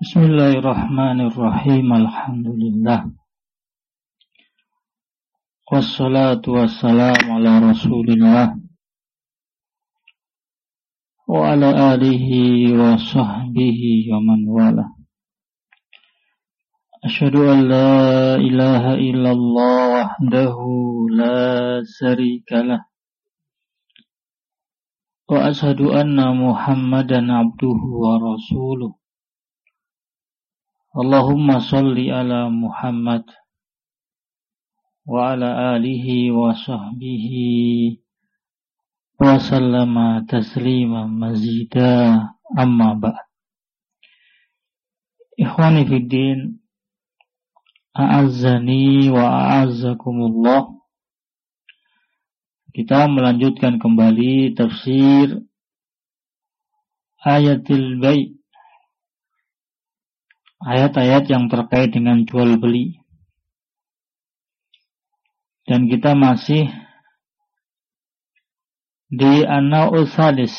Bismillahirrahmanirrahim. Alhamdulillah. Wassalatu wassalamu ala Rasulillah wa ala alihi wa sahbihi wa man wala. Asyhadu an la ilaha illallah wahdahu la syarikalah wa asyhadu anna Muhammadan abduhu wa rasuluh. Allahumma salli ala Muhammad wa ala alihi wa sahbihi wa sallama taslima mazida amma ba'd. Ikhwani fiddin, a'azzani wa a'azzakumullah. Kita melanjutkan kembali tafsir ayatil bai', ayat-ayat yang terkait dengan jual beli. Dan kita masih di an-naw'u tsalis,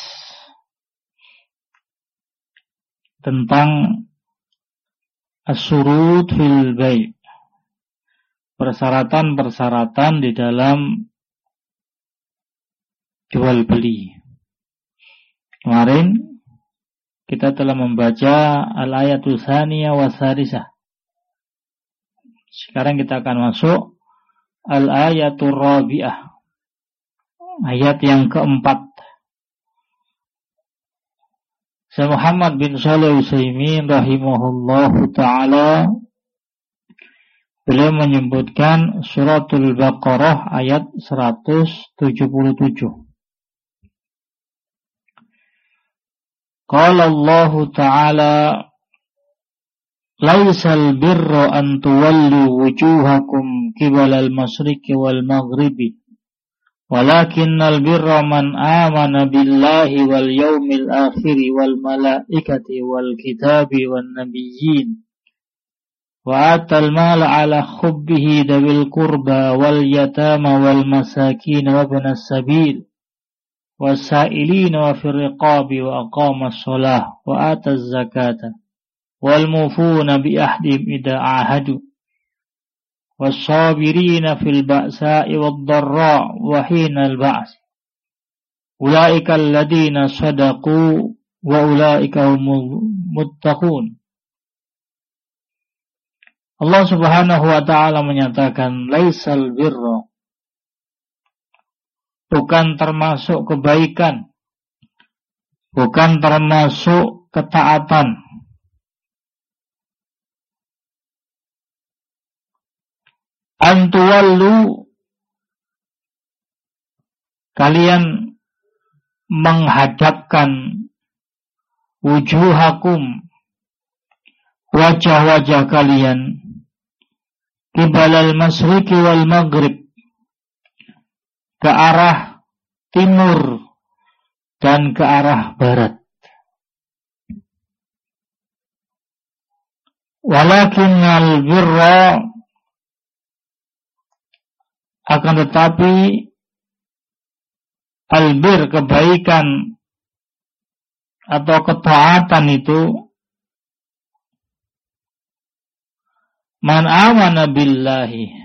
tentang as-surut fil bai', persyaratan-persyaratan di dalam jual beli. Kemarin kita telah membaca al-ayatul tsaniyah wa tsalisah. Sekarang kita akan masuk al-ayatul rabi'ah, ayat yang keempat. Syekh Muhammad bin Shalih Al-Utsaimin rahimahullahu ta'ala, beliau menyebutkan suratul Baqarah ayat 177. Qala Allah Ta'ala, laisal birra an tuwallu wujuhakum qibalal masyriqi wal maghribi, walakinnal birra man amana billahi wal yawmil akhiri wal malaikati wal kitabi wan nabiyyin, wa atal mala ala khubbihi dawil qurba wal yatama wal masakin wa ibnas sabil wasailina wa fir riqabi wa aqama as-shalah wa ata az-zakata wal mufuna bi ahdihim idza ahadu was-sabirina fil ba'sa'i wad-dharra wa hinal ba's ulaika alladziina shadaqu wa ulaika humul muttaqun. Allah Subhanahu wa ta'ala menyatakan, laisal birra, bukan termasuk kebaikan, bukan termasuk ketaatan, antuwallu, kalian menghadapkan wujuhakum, wajah-wajah kalian, qibalal masyriqi wal maghrib, ke arah timur dan ke arah barat. Walakinnal birra, akan tetapi albir, kebaikan atau ketaatan itu, man amana billahi,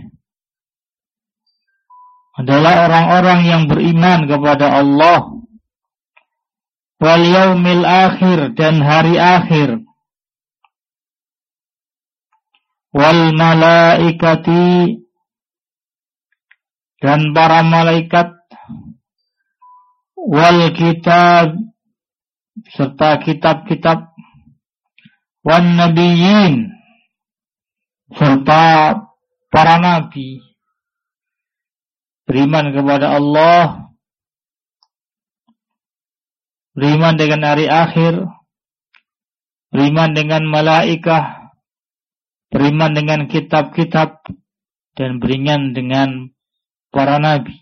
adalah orang-orang yang beriman kepada Allah, wal yaumil akhir, dan hari akhir, wal malaikati, dan para malaikat, wal kitab, serta kitab-kitab, wan nabiyyin, serta para nabi. Beriman kepada Allah, beriman dengan hari akhir, beriman dengan malaikah, beriman dengan kitab-kitab, dan beriman dengan para nabi.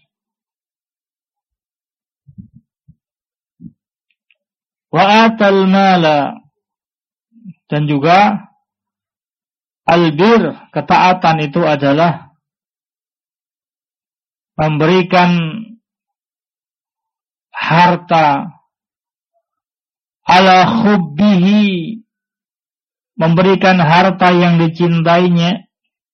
Wa atal mala, dan juga albir, ketaatan itu adalah memberikan harta ala khubbihi, memberikan harta yang dicintainya,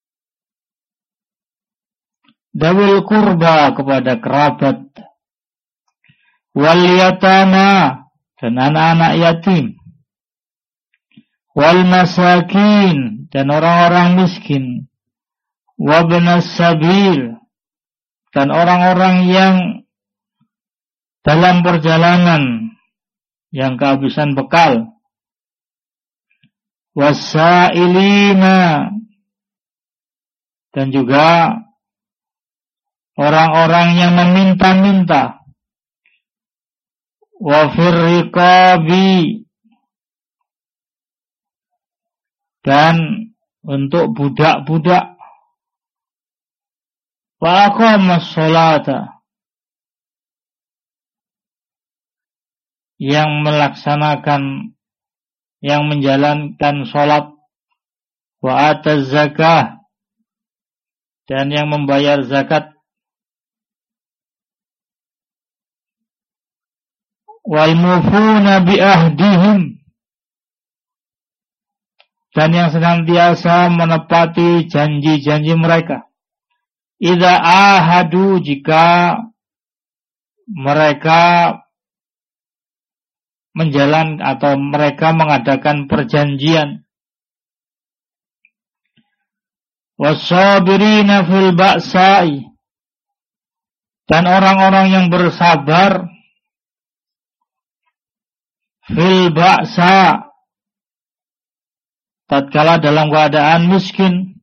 dawil kurba kepada kerabat, wal yatama dan anak-anak yatim, wal masakin dan orang-orang miskin, wabnas sabil dan orang-orang yang dalam perjalanan yang kehabisan bekal, wasailina dan juga orang-orang yang meminta-minta, wafir riqabi dan untuk budak-budak, wa aqamas sholata yang melaksanakan, yang menjalankan sholat, wa ataz zakah dan yang membayar zakat, wal mufuna bi ahdihim dan yang senantiasa menepati janji-janji mereka, idza ahadu jika mereka atau mereka mengadakan perjanjian, wasabirina fil ba'sa'i dan orang-orang yang bersabar fil ba'sa tatkala dalam keadaan miskin,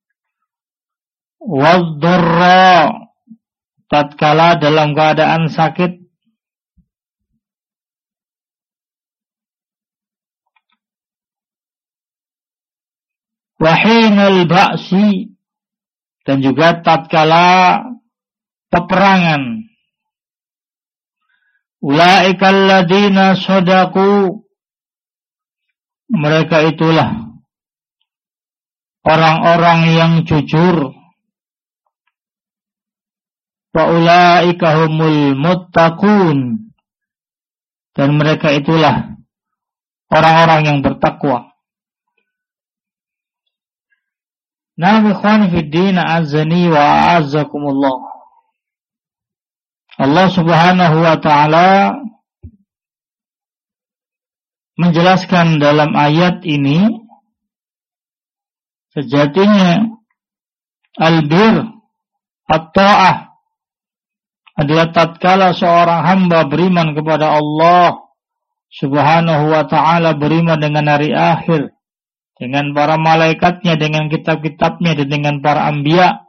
wadh-dharra tatkala dalam keadaan sakit, wahinal ba'si dan juga tatkala peperangan. Ulaikal ladina shadaku, mereka itulah orang-orang yang jujur. Wa ulaika humul muttaqun dan mereka itulah orang-orang yang bertakwa. Nah, ikhwan fi din, azani wa a'azzakumullah. Allah Subhanahu wa ta'ala menjelaskan dalam ayat ini sejatinya albir at-ta'ah adalah tatkala seorang hamba beriman kepada Allah Subhanahu wa ta'ala, beriman dengan hari akhir, dengan para malaikatnya, dengan kitab-kitabnya, dan dengan para anbiya,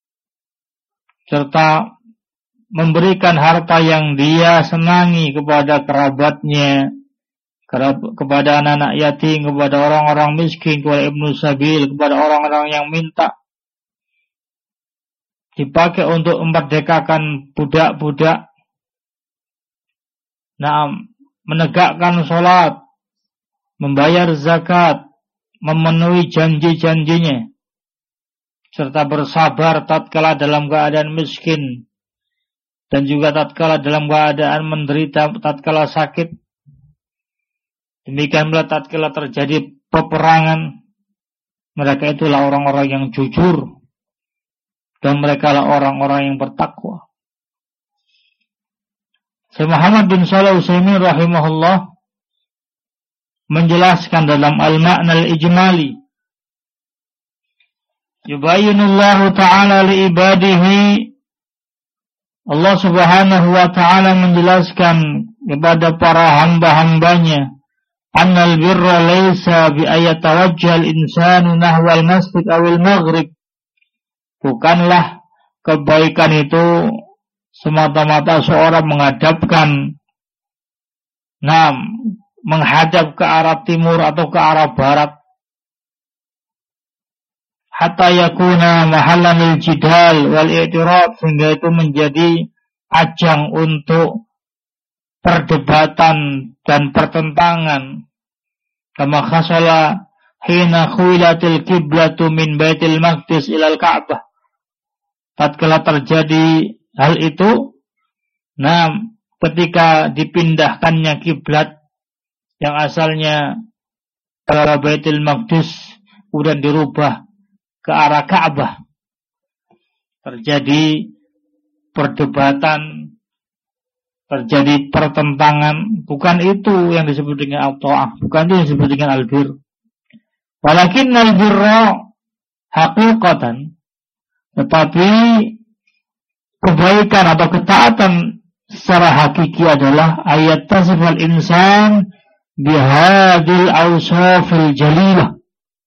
serta memberikan harta yang dia senangi kepada kerabatnya, kepada anak-anak yatim, kepada orang-orang miskin, kepada ibnu sabil, kepada orang-orang yang minta, dipakai untuk memerdekakan budak-budak, menegakkan sholat, membayar zakat, memenuhi janji-janjinya, serta bersabar tatkala dalam keadaan miskin, dan juga tatkala dalam keadaan menderita, tatkala sakit. Demikian pula tatkala terjadi peperangan, mereka itulah orang-orang yang jujur, dan mereka lah orang-orang yang bertakwa. Syekh Muhammad bin Shalih Al-Utsaimin rahimahullah menjelaskan dalam al-ma'na al-ijmali, yubayyinullahu ta'ala li ibadihi, Allah Subhanahu wa ta'ala menjelaskan kepada para hamba-hambanya, annal birra laysa bi ayatawajjal insanu nahwal masjid awil maghrib, bukanlah kebaikan itu semata-mata seorang menghadap ke arah timur atau ke arah barat, hatta yakuna mahallan lil jidal wal i'tirad, sehingga itu menjadi ajang untuk perdebatan dan pertentangan. Kama khasala hina khuilatil qiblatu min Baitul Maqdis ilal Ka'bah, tatkala terjadi hal itu, ketika dipindahkannya kiblat yang asalnya ke Baitul Maqdis kemudian dirubah ke arah Ka'bah. Terjadi perdebatan, terjadi pertentangan. Bukan itu yang disebut dengan at-ta'ah, bukan itu yang disebut dengan al-bir. Walakinnal birra haqiqatan, tetapi kebaikan atau ketaatan secara hakiki adalah ayat tasifal insan bihadil awsafil jalilah.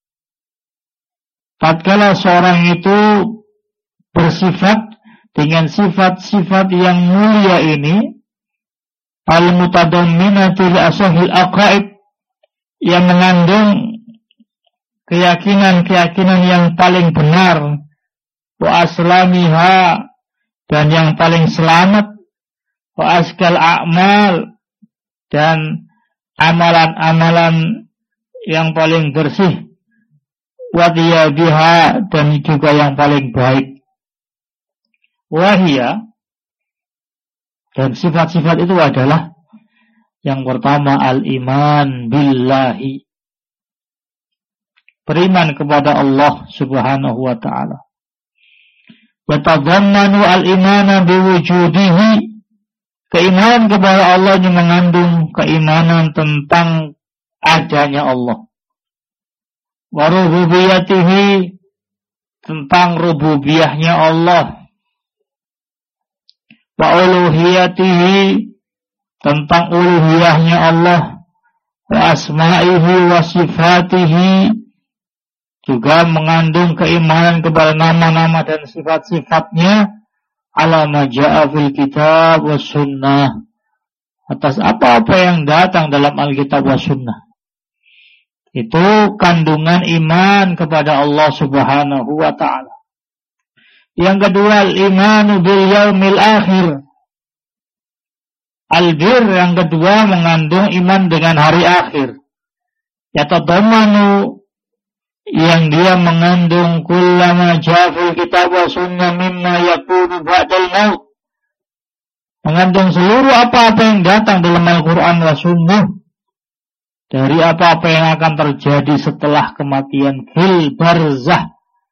Tatkala seorang itu bersifat dengan sifat-sifat yang mulia ini, al-mutadamminati li asahil aqaid, yang mengandung keyakinan-keyakinan yang paling benar, wa aslamiha, dan yang paling selamat, wa askal a'mal, dan amalan-amalan yang paling bersih, wa diyabiha, dan juga yang paling baik. Wahia, dan sifat-sifat itu adalah yang pertama al-iman billahi, beriman kepada Allah subhanahu wa ta'ala. Yatadhammanu al-imana biwujudihi, keimanan kepada Allah yang mengandung keimanan tentang adanya Allah. Wa rububiyatihi, tentang rububiyahnya Allah. Wa uluhiyatihi, tentang uluhiyahnya Allah. Wa asma'ihi wa sifatihi, juga mengandung keimanan kepada nama-nama dan sifat-sifatnya, ala ma ja'a fil kitab was sunnah, atas apa-apa yang datang dalam Alkitab was sunnah. Itu kandungan iman kepada Allah subhanahu wa ta'ala. Yang kedua, al-imanu bil yaumil akhir. Al-bir yang kedua mengandung iman dengan hari akhir. Yatadhammanu, yang dia mengandung kullama ja'fil kitab wa sunnah mimma yakunu ba'dal maut, mengandung seluruh apa-apa yang datang dalam Al-Quran wa sunnah, dari apa-apa yang akan terjadi setelah kematian, fil barzah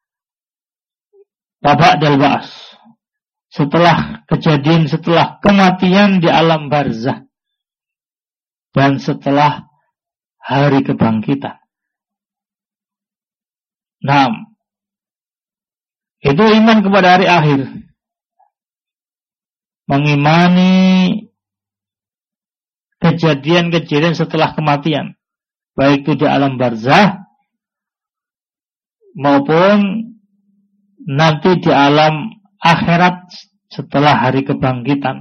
wa ba'dal ba's, setelah kejadian, setelah kematian di alam barzah, dan setelah hari kebangkitan. Nah, itu iman kepada hari akhir, mengimani kejadian-kejadian setelah kematian, baik itu di alam barzah maupun nanti di alam akhirat setelah hari kebangkitan.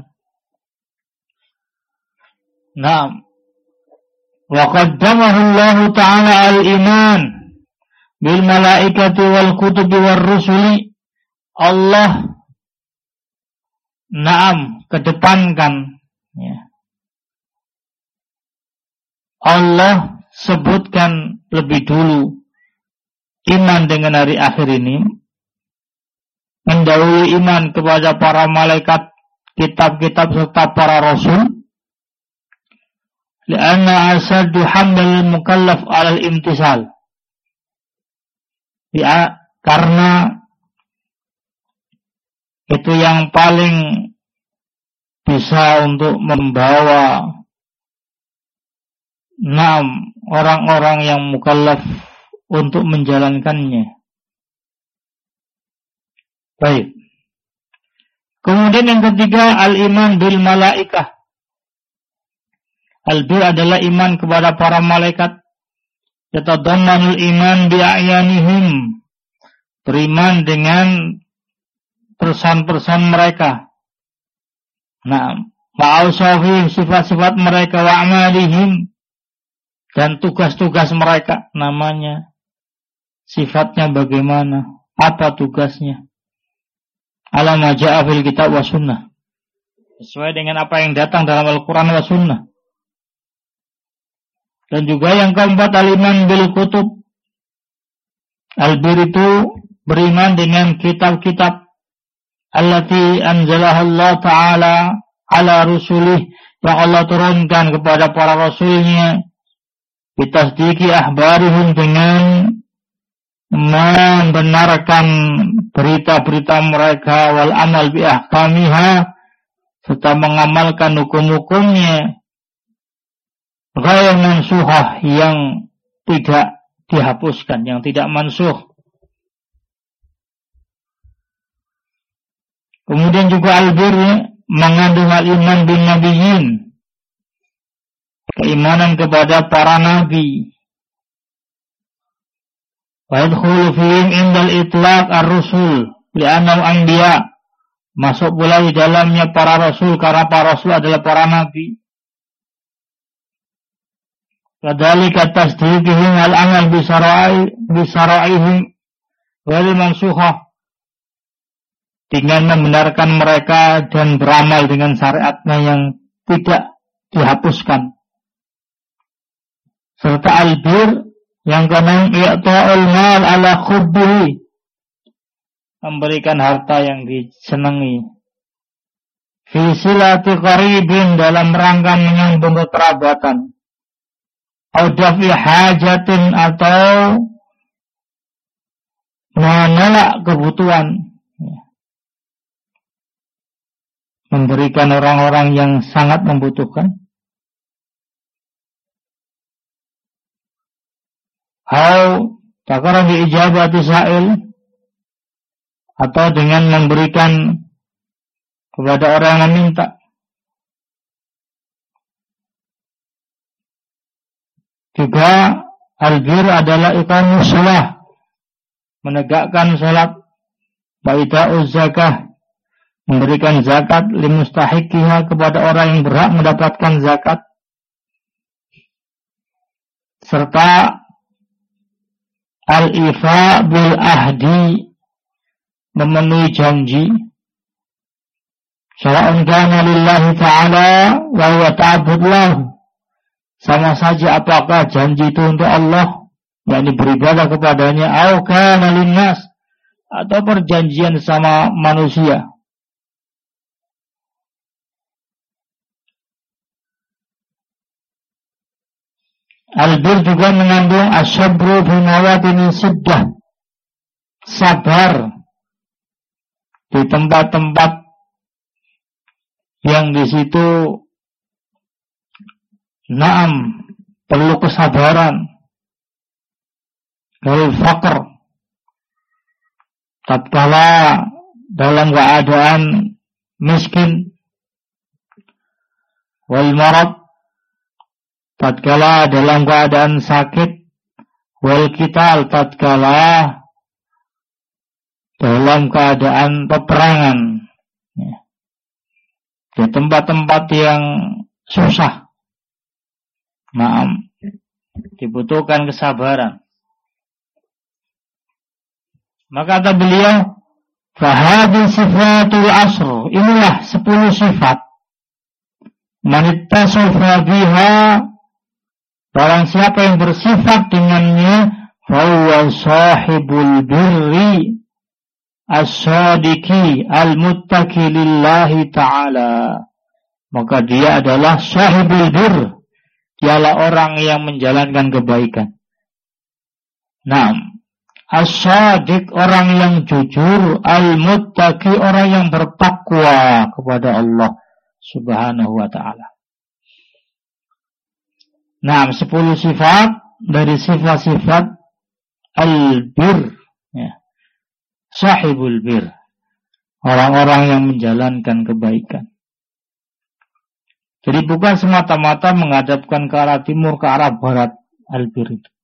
Nah, wa qaddamahu Allah Ta'ala al-iman bil malaikati wal kutubi war rusuli. Allah kedepankan, ya. Allah sebutkan lebih dulu iman dengan hari akhir ini, mendahului iman kepada para malaikat, kitab-kitab serta para rasul. Lianna asadu hamdal mukallaf alal imtisal, ya, karena itu yang paling bisa untuk membawa orang-orang yang mukallaf untuk menjalankannya. Baik. Kemudian yang ketiga, al-iman bil malaikah. Al-bir adalah iman kepada para malaikat. Yatadammanul iman bi'ayanihim, beriman dengan persan-persan mereka. Wa'ausafihim, sifat-sifat mereka, wa'amalihim, dan tugas-tugas mereka, namanya, sifatnya bagaimana, apa tugasnya. Ala ma ja'a fil kitab wa sunnah, sesuai dengan apa yang datang dalam Al-Quran wa sunnah. Dan juga yang keempat, al-iman bil kutub. Al-bir itu beriman dengan kitab-kitab allati anzalah Allah Ta'ala ala rusulih, yang Allah turunkan kepada para rasulnya. bitasdiki ahbarihim, dengan membenarkan berita-berita mereka, wal amal bi ahkamiha, serta mengamalkan hukum-hukumnya, ghayr mansuhah, yang tidak dihapuskan, yang tidak mansuh. Kemudian juga albir mengandung al-iman bin nabiyyin, keimanan kepada para nabi. Wa yadkhulu fihim indal itlaq ar-rusul li'annahum anbiya, masuk pula di dalamnya para rasul karena para rasul adalah para nabi. Kadzalika tasdiqihim al-amal bi syara'ihim wal mansukhah, dengan membenarkan mereka dan beramal dengan syariatnya yang tidak dihapuskan. Serta albir yang keenam, i'ta'ul mal ala khubbihi, memberikan harta yang disenangi. Fi silati qaribin, dalam rangka menyambung kekerabatan. Au dafi hajatin, atau menolak kebutuhan. Memberikan orang-orang yang sangat membutuhkan. Au takara bi ijabati sa'il, atau dengan memberikan kepada orang yang meminta. Juga albir adalah iqamus shalah, menegakkan salat, wa ita'uz zakah, memberikan zakat, limustahiqiha, kepada orang yang berhak mendapatkan zakat, serta al-ifa bil ahdi, memenuhi janji, sawa'un kana lillahi ta'ala wa huwa ta'abbud lahu, sama saja apakah janji itu untuk Allah, yakni beribadah kepadanya, au kana linnas, atau perjanjian sama manusia. Albir juga mengandung asyabru fi mawadin siddah, sabar di tempat-tempat yang di situ perlu kesabaran. Wal faqr, tatkala dalam keadaan miskin. Wal marad, tatkala dalam keadaan sakit. Wal qital, tatkala dalam keadaan peperangan, di tempat-tempat yang susah, dibutuhkan kesabaran. Maka kata beliau, fahadhi sifatul asr, inilah 10 sifat, manittasafa biha, barang siapa yang bersifat dengannya, fahuwa sahibul birri as-sadiqi al-muttaqi lillahi ta'ala, maka dia adalah sahibul bir, dialah orang yang menjalankan kebaikan. As-sadiq, orang yang jujur, al-muttaqi, orang yang bertakwa kepada Allah subhanahu wa ta'ala. 10 sifat dari sifat-sifat al-bir, sahibul bir, orang-orang yang menjalankan kebaikan. Jadi bukan semata-mata menghadapkan ke arah timur, ke arah barat, albir itu.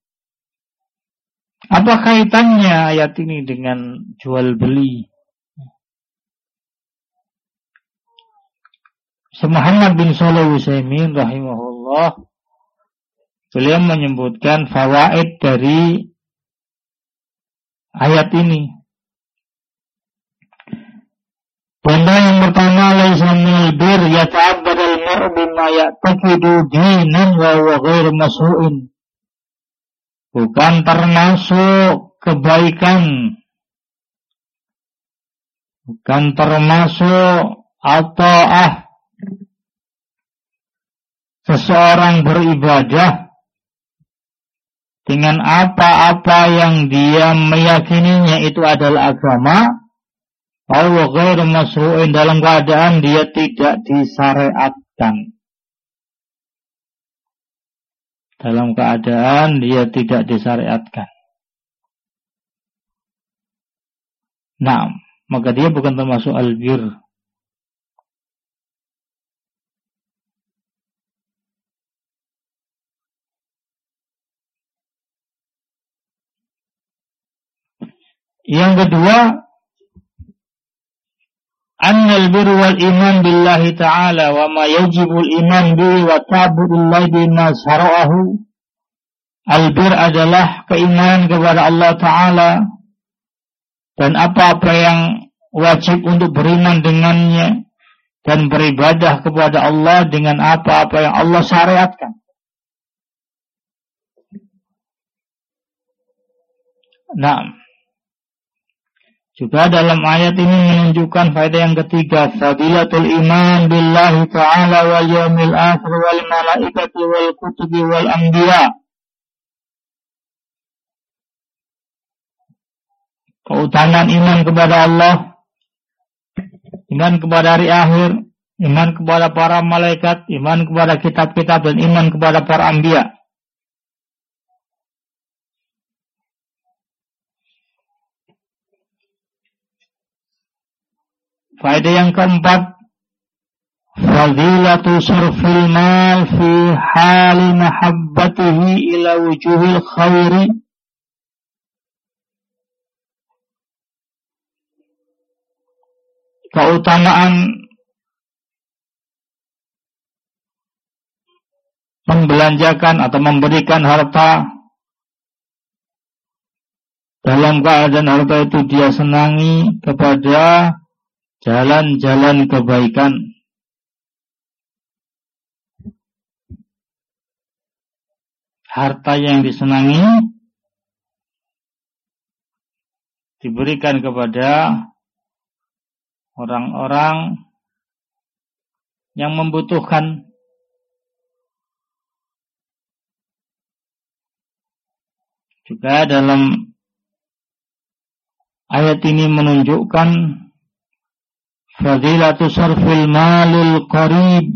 Apa kaitannya ayat ini dengan jual beli? Muhammad bin Shalih Al-Utsaimin rahimahullah, beliau menyebutkan fawaid dari ayat ini. Benda yang pertama, laisa minal bir yata'abbad al-mar'u bima ya'taqidu dinan wa huwa ghairu mas'u'in. Bukan termasuk kebaikan, bukan termasuk at-ta'ah, seseorang beribadah dengan apa-apa yang dia meyakininya itu adalah agama, wa ghairu masru'in, dalam keadaan dia tidak disyariatkan. Dalam keadaan dia tidak disyariatkan. Nah, maka dia bukan termasuk albir. Yang kedua, annal birru wal iman billahi ta'ala wa ma yajibul iman bihi wa ta'budullahi bima syara'ahu. Albir adalah keimanan kepada Allah Ta'ala dan apa-apa yang wajib untuk beriman dengannya dan beribadah kepada Allah dengan apa-apa yang Allah syariatkan. Nah, juga dalam ayat ini menunjukkan faedah yang ketiga, fadilatul iman billahi ta'ala wal yawmil akhir wal malaikati wal kutubi wal anbiya. Keutamaan iman kepada Allah, iman kepada hari akhir, iman kepada para malaikat, iman kepada kitab-kitab, dan iman kepada para anbiya. Faedah yang keempat, fadilatu surfil mal fi hali mahabbatihi ila wujuhil khairi. Keutamaan membelanjakan atau memberikan harta dalam keadaan harta itu dia senangi kepada jalan-jalan kebaikan. Harta yang disenangi diberikan kepada orang-orang yang membutuhkan. Juga dalam ayat ini menunjukkan fadilatu sarfil malil qarib,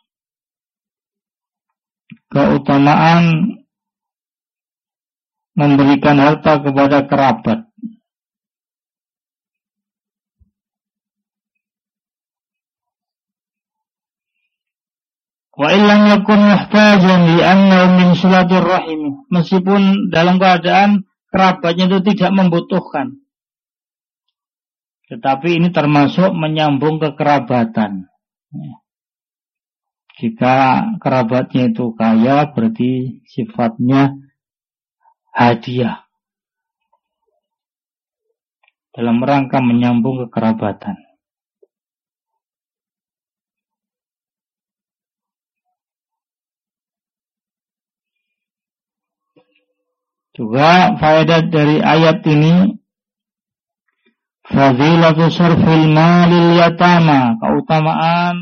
keutamaan memberikan harta kepada kerabat. Wa illam yakun muhtajan li'annahu min silatur rahim, meskipun dalam keadaan kerabatnya itu tidak membutuhkan, tetapi ini termasuk menyambung kekerabatan. Jika kerabatnya itu kaya, berarti sifatnya hadiah dalam rangka menyambung kekerabatan. Juga faedah dari ayat ini, fadilatu sarfil malil yatama, keutamaan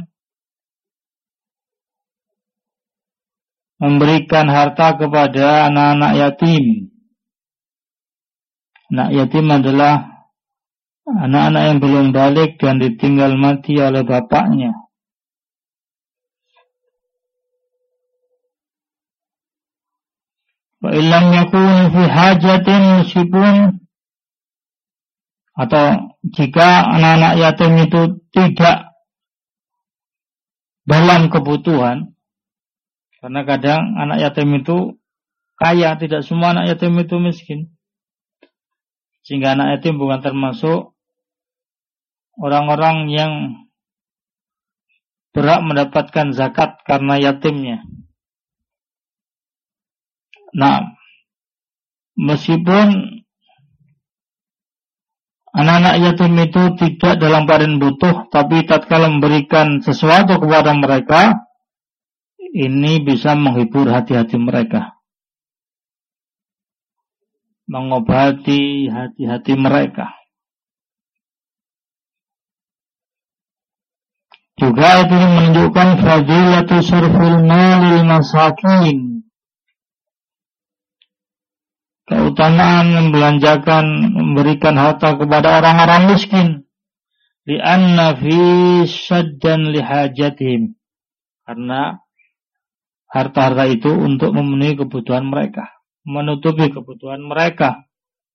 memberikan harta kepada anak-anak yatim. Anak yatim adalah anak-anak yang belum balik dan ditinggal mati oleh bapaknya. Wa illam yakunu fi hajatin, meskipun atau jika anak-anak yatim itu tidak dalam kebutuhan, karena kadang anak yatim itu kaya, tidak semua anak yatim itu miskin, sehingga anak yatim bukan termasuk orang-orang yang berhak mendapatkan zakat karena yatimnya. Nah, meskipun anak-anak yatim itu tidak dalam keadaan butuh, tapi tatkala memberikan sesuatu kepada mereka, ini bisa menghibur hati-hati mereka, mengobati hati-hati mereka. Juga itu menunjukkan fadilatu surfil malil masakin, keutamaan memberikan harta kepada orang-orang miskin. Li'anna fi syaddan lihajatihim. Karena harta-harta itu untuk memenuhi kebutuhan mereka, menutupi kebutuhan mereka.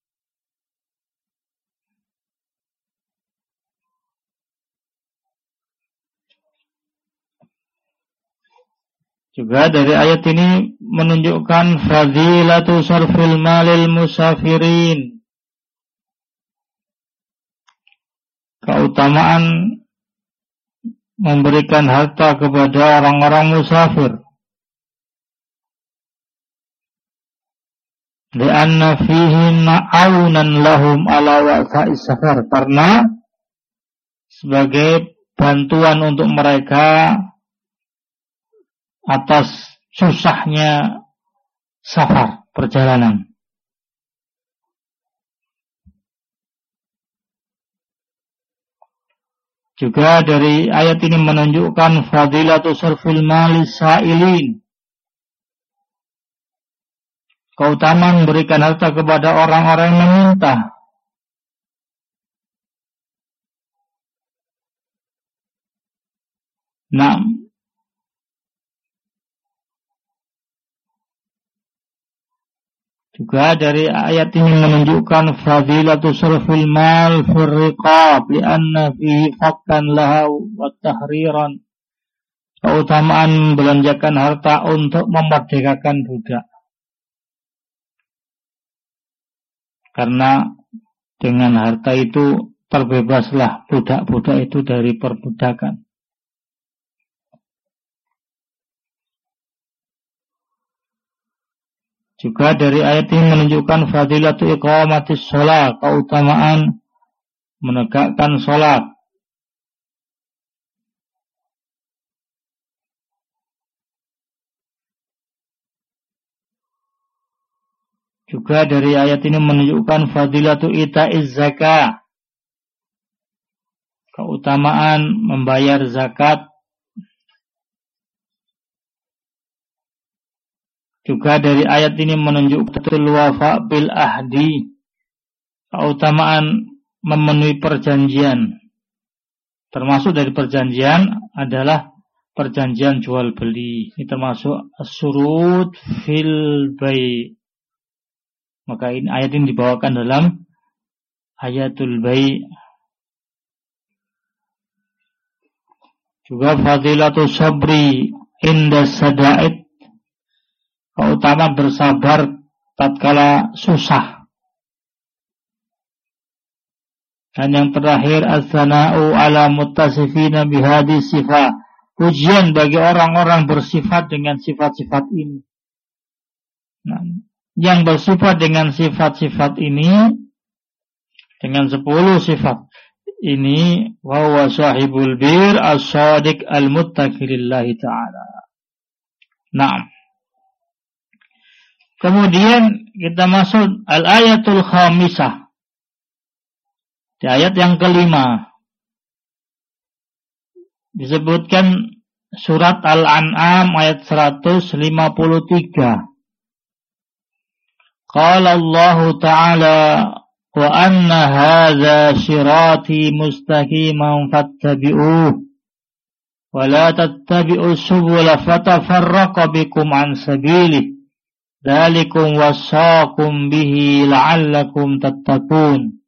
Juga dari ayat ini menunjukkan fadilatu sarfil malil musafirin. Keutamaan memberikan harta kepada orang-orang musafir. Lianna fihi ma'aunan lahum ala wa'tha'is safar. Karena sebagai bantuan untuk mereka atas susahnya safar, perjalanan. Juga dari ayat ini menunjukkan fadilatu sarfil malis sa'ilin. Keutamaan memberikan harta kepada orang-orang yang meminta. Nah, juga dari ayat ini menunjukkan fadilatu sarfil mal fir riqab li'anna fihi fakkan laha wa tahriran. Keutamaan membelanjakan harta untuk memerdekakan budak. Karena dengan harta itu terbebaslah budak-budak itu dari perbudakan. Juga dari ayat ini menunjukkan fadilatu iqamatis shalah, keutamaan menegakkan salat. Juga dari ayat ini menunjukkan fadilatu ita'iz zakah, keutamaan membayar zakat. Juga dari ayat ini menunjukkan wafa bil ahdi, keutamaan memenuhi perjanjian. Termasuk dari perjanjian adalah perjanjian jual beli. Ini termasuk as-surut fil bai'. Maka ini ayat ini dibawakan dalam ayatul bai'. Juga fadilatu sabri inda sada'id, keutamaan bersabar tatkala susah. Dan yang terakhir as-sana'u ala muttasifina bihadi sifat, pujian bagi orang-orang bersifat dengan sifat-sifat ini. Nah, yang bersifat dengan sifat-sifat ini, dengan 10 sifat ini, wa huwa sahibul bir as-sadiq al-muttaqi lillahi ta'ala. Nah, kemudian kita masuk al-ayatul khamisah. Di ayat yang kelima disebutkan surat Al-An'am ayat 153. Qala Allah Ta'ala wa anna hadza sirati mustaqiman fattabi'uh wa la tattabi'us subula fatafarraqa bikum an sabilihi dzalikum wasaqum bihi la'allakum tattaqun.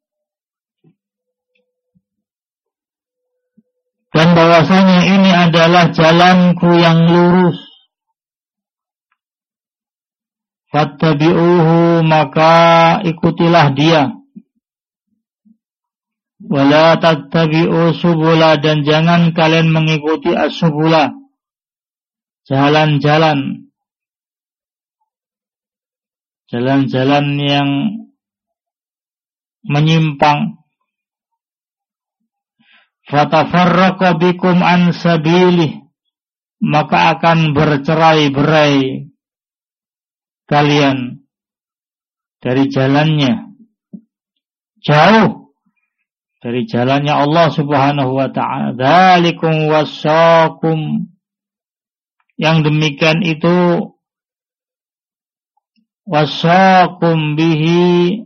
Dan bahwasanya ini adalah jalanku yang lurus. Fattabi'uhu, maka ikutilah dia. Wala tattabi'u subula, dan jangan kalian mengikuti as-subula, jalan-jalan. Jalan-jalan yang menyimpang. Fatafarraqa bikum an sabilih, maka akan bercerai-berai kalian dari jalannya, jauh dari jalannya Allah Subhanahu wa ta'ala. Dzalikum wasaqum, yang demikian itu wasaqum bihi,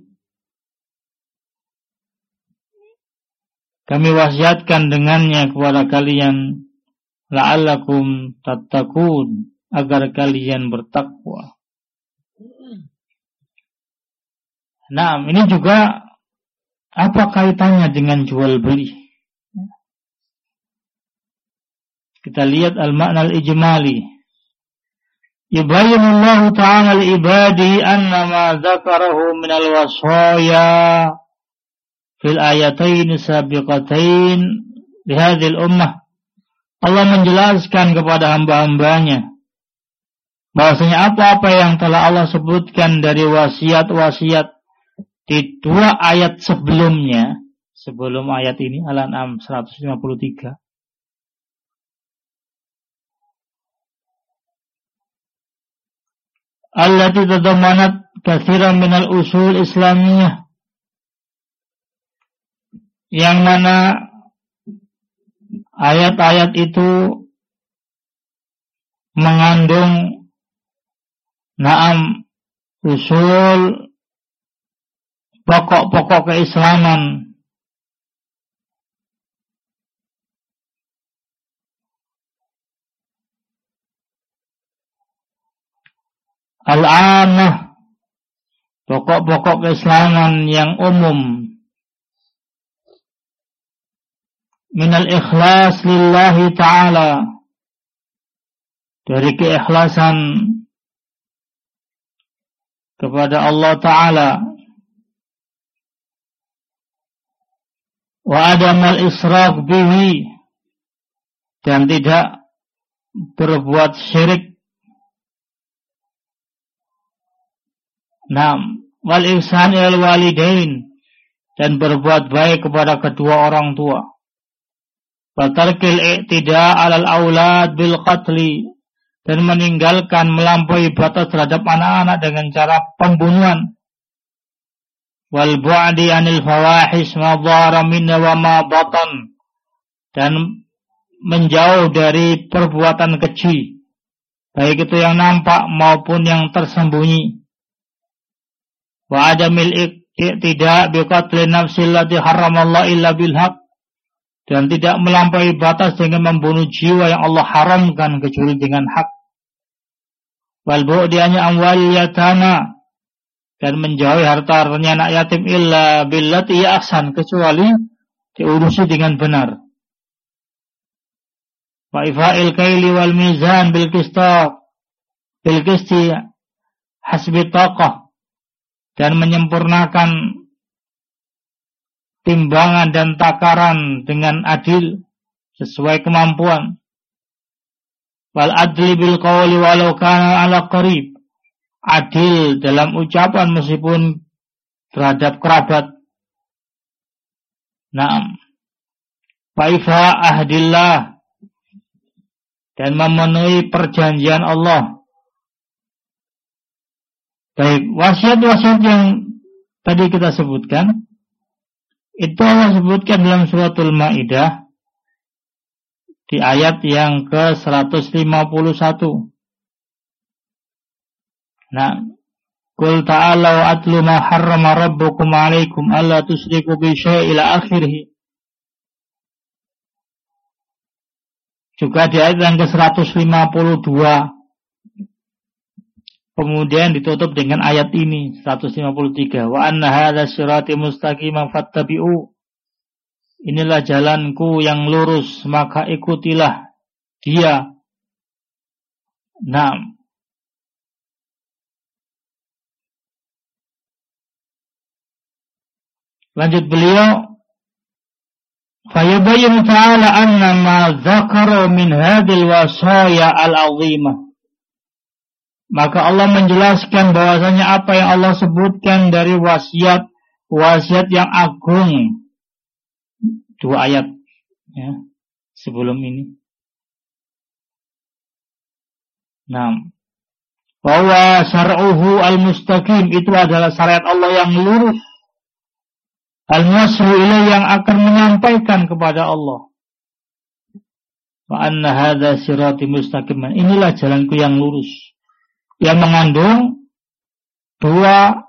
kami wasiatkan dengannya kepada kalian, la'allakum tattaqun, agar kalian bertakwa. Nah, ini juga apa kaitannya dengan jual beli? Kita lihat al-makna al-ijmali. Yubayyinullahu ta'ala li-ibadihi anna ma dzakarahu min al-wasaya fil ayatain sabiqatain li hadhil ummah. Allah menjelaskan kepada hamba-hambanya bahwasanya apa-apa yang telah Allah sebutkan dari wasiat-wasiat di dua ayat sebelumnya, sebelum ayat ini, Al-An'am 153, allati tadammanat katsiran minal usul islamiyah, yang mana ayat-ayat itu mengandung usul pokok-pokok keislaman. Al-amah, pokok-pokok keislaman yang umum. Minal ikhlas lillahi ta'ala, dari keikhlasan kepada Allah Ta'ala. Wa adamal israq bihi, dan tidak berbuat syirik. Wal ihsan ilal walidain, dan berbuat baik kepada kedua orang tua. Wa tarkil i'tida' alal aulad bil qatli, dan meninggalkan melampaui batas terhadap anak-anak dengan cara pembunuhan. Wal bu'di anil fawahish ma dhahara minha wa ma batan, dan menjauh dari perbuatan keji, baik itu yang nampak maupun yang tersembunyi. Wa adamil i'tida' bi qatli nafsil lati haramallahu illa bil haq, dan tidak melampaui batas dengan membunuh jiwa yang Allah haramkan kecuali dengan hak. Wal bu'di an amwal yatama, dan menjauhi harta-hartanya anak yatim illa billati ahsan, kecuali diurusi dengan benar. Wa ifa'il kaili wal mizan bil qisti hasbi taqah, dan menyempurnakan timbangan dan takaran dengan adil sesuai kemampuan. Wal adli bil qawli walau kana ala qarib, adil dalam ucapan meskipun terhadap kerabat. Faifa ahdillah, dan memenuhi perjanjian Allah. Baik, wasiat-wasiat yang tadi kita sebutkan, itu Allah sebutkan dalam suratul Maidah di ayat yang ke-151. Qul ta'alau atlu ma harrama rabbukum alaikum alla tusyriku bi syai'in ila akhirih. Juga di ayat yang ke-152. Kemudian ditutup dengan ayat ini 153. Wa anna hadza sirati mustaqiman fattabi'u. Inilah jalanku yang lurus, maka ikutilah dia. Lanjut beliau, fayabayyin ta'ala anna ma dzakara min hadhil wasaya al-'azimah. Maka Allah menjelaskan bahwasanya apa yang Allah sebutkan dari wasiat yang agung. Dua ayat ya, sebelum ini. Bahwa syar'uhu al-mustaqim, itu adalah syariat Allah yang lurus. Al-muwassil ilaihi, yang akan menyampaikan kepada Allah. Wa anna hadza sirati mustaqiman, inilah jalanku yang lurus, yang mengandung dua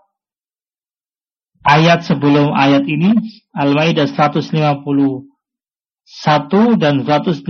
ayat sebelum ayat ini, Al-Maidah 151 dan 152.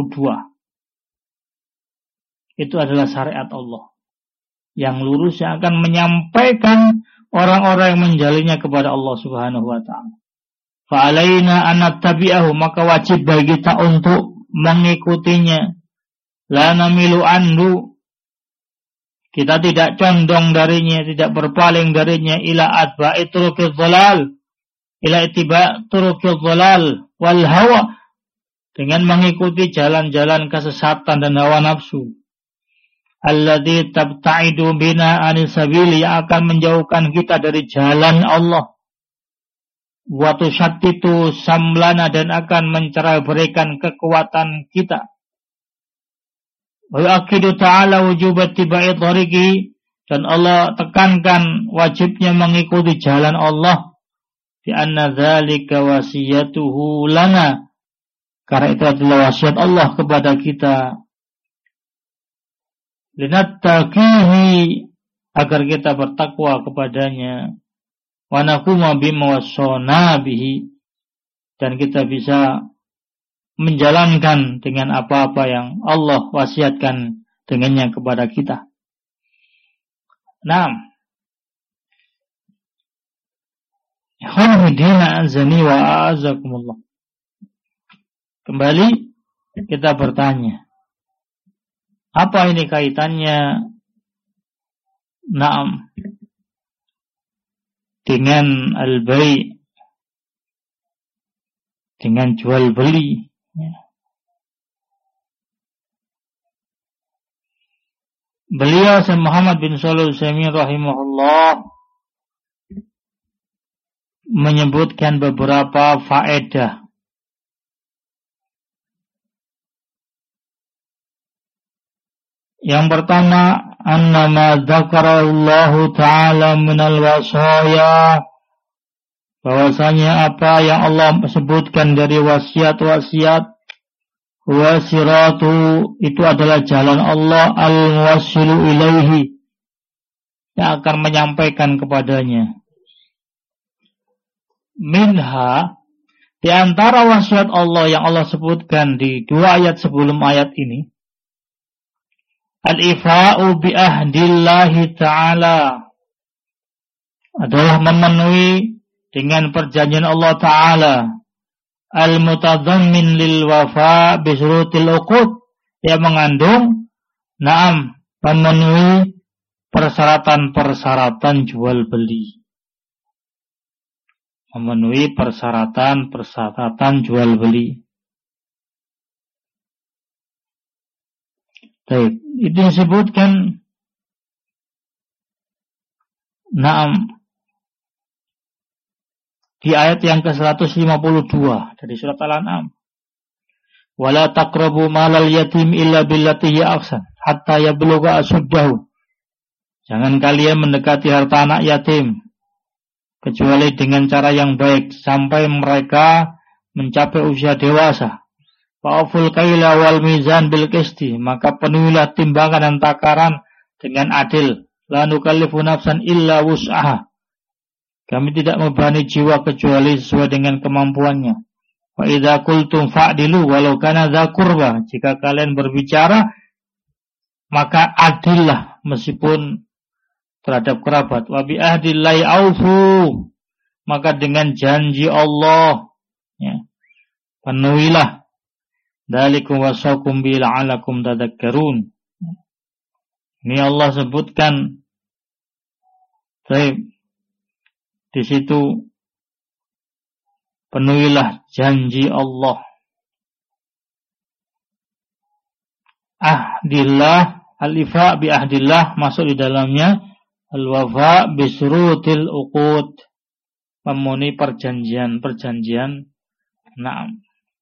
Itu adalah syariat Allah yang lurus, yang akan menyampaikan orang-orang yang menjalinnya kepada Allah Subhanahu wa taala. Fa'alaina an nattabi'ahu, maka wajib bagi kita untuk mengikutinya. La namilu anhu, kita tidak condong darinya, tidak berpaling darinya, ila atba'i turuqidh dhalal, ila ittiba' turuqidh dhalal wal hawa, dengan mengikuti jalan-jalan kesesatan dan hawa nafsu. Alladzi tabta'idu bina anis sabili, yang akan menjauhkan kita dari jalan Allah. Wa tusyattitu samlana, dan akan mencerai-beraikan kekuatan kita. Wa yu'akkidu ta'ala wujubat tiba'i thariqi, dan Allah tekankan wajibnya mengikuti jalan Allah. Bi anna dzalika wasiyatuhu lana, karena itu adalah wasiat Allah kepada kita. Linattaqihi, agar kita bertakwa kepadanya. Wa naquma bima wassana bihi, dan kita bisa menjalankan dengan apa-apa yang Allah wasiatkan dengannya kepada kita. Naam. Alhamdulillah azani wa a'azakumullah. Kembali kita bertanya, apa ini kaitannya naam dengan al-bai', dengan jual beli? Beliau Syekh Muhammad bin Shalih Al-Utsaimin rahimahullah menyebutkan beberapa faedah. Yang pertama, annama dzakarallahu ta'ala minal wasaya, bahwasanya apa yang Allah sebutkan dari wasiat-wasiat, wasiratu, itu adalah jalan Allah, al-muwassilu ilaihi, yang akan menyampaikan kepadanya. Minha, di antara wasiat Allah yang Allah sebutkan di dua ayat sebelum ayat ini, al-ifa'u bi ahdillahi ta'ala, adalah memenuhi dengan perjanjian Allah Ta'ala, al-mutadhammin lil wafa bi syurutil uqud, yang mengandung na'am memenuhi persyaratan-persyaratan jual beli. Memenuhi persyaratan-persyaratan jual beli. Baik, itu disebutkan na'am di ayat yang ke-152 dari surat Al-An'am. Wala taqrabu malal yatim illa billati hiya ahsan hatta yablugha ashuddahu. Jangan kalian mendekati harta anak yatim kecuali dengan cara yang baik sampai mereka mencapai usia dewasa. Fa'aful kaila wal mizan bil qisti, maka penuhilah timbangan dan takaran dengan adil. La nukallifu nafsan illa wus'aha, kami tidak membebani jiwa kecuali sesuai dengan kemampuannya. Wa idza qultum fa'dilu walau kana dza qurba, jika kalian berbicara maka adillah meskipun terhadap kerabat. Wa bi ahdillahi aufu, maka dengan janji Allah ya, penuhilah. Dzalikum wasaqum bi la'alakum tadhakkarun. Ini Allah sebutkan. Baik. Di situ penuhilah janji Allah. Ahdillah, al-ifa bi ahdillah, masuk di dalamnya al-wafa bi syurutil uqud, memenuhi perjanjian. Naam.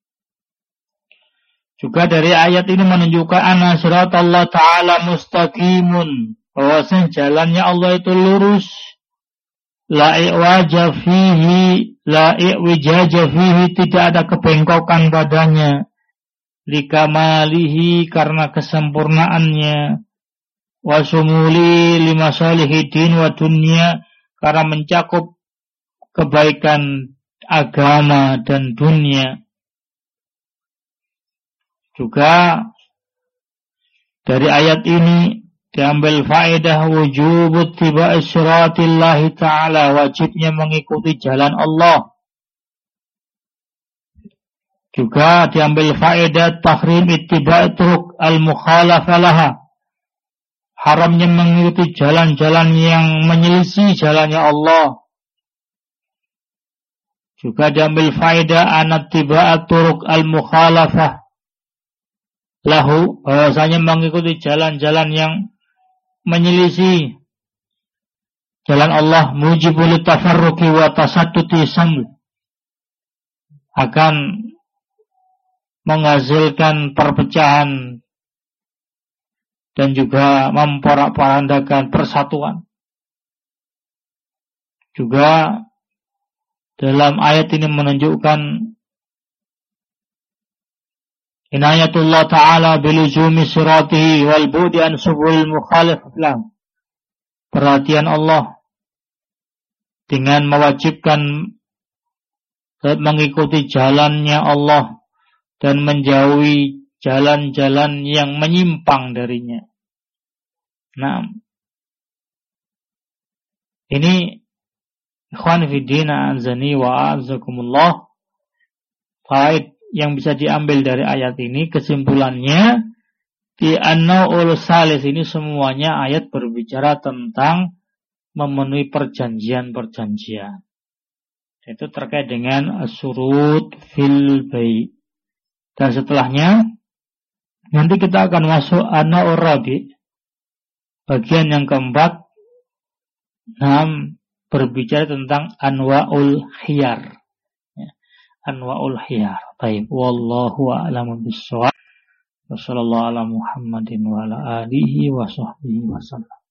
Juga dari ayat ini menunjukkan anna siratallah ta'ala mustaqimun, bahwasanya jalannya Allah itu lurus. La i'waja fihi, la i'wijaja fihi, tidak ada kebengkokan padanya. Likamalihi, karena kesempurnaannya. wa sumuli limasalihi din wa dunya, karena mencakup kebaikan agama dan dunia. Juga dari ayat ini diambil faedah wujub ittiba'i siratillahi ta'ala, wajibnya mengikuti jalan Allah. Juga diambil faedah tahrim ittiba'i turuq al-mukhalafah laha, haramnya mengikuti jalan-jalan yang menyelisih jalannya Allah. Juga diambil faedah anattiba'a turuq al-mukhalafah lahu, bahwasanya mengikuti jalan-jalan yang menyelisih jalan Allah mujibul tafarruqi wa tasattuti saml, akan menghasilkan perpecahan dan juga memporak-porandakan persatuan. Juga dalam ayat ini menunjukkan inayatullah ta'ala biluzumi siratihi wal bu'di an subul mukhalif lahu, perhatian Allah dengan mewajibkan mengikuti jalannya Allah dan menjauhi jalan-jalan yang menyimpang darinya. Nah, ini ikhwan fiddina azani wa azakumullah, faid yang bisa diambil dari ayat ini. Kesimpulannya, di an-naw'ul salis ini semuanya ayat berbicara tentang memenuhi perjanjian-perjanjian. Itu terkait dengan asyurut fil bai'. Dan setelahnya nanti kita akan masuk an-naw'ur rabi', bagian yang keempat, berbicara tentang anwa'ul khiyar. Anwa'ul khiyar. Baik, wallahu a'lamu bissawab. Wassallallahu ala Muhammadin wa ala alihi wa sahbihi wasallam.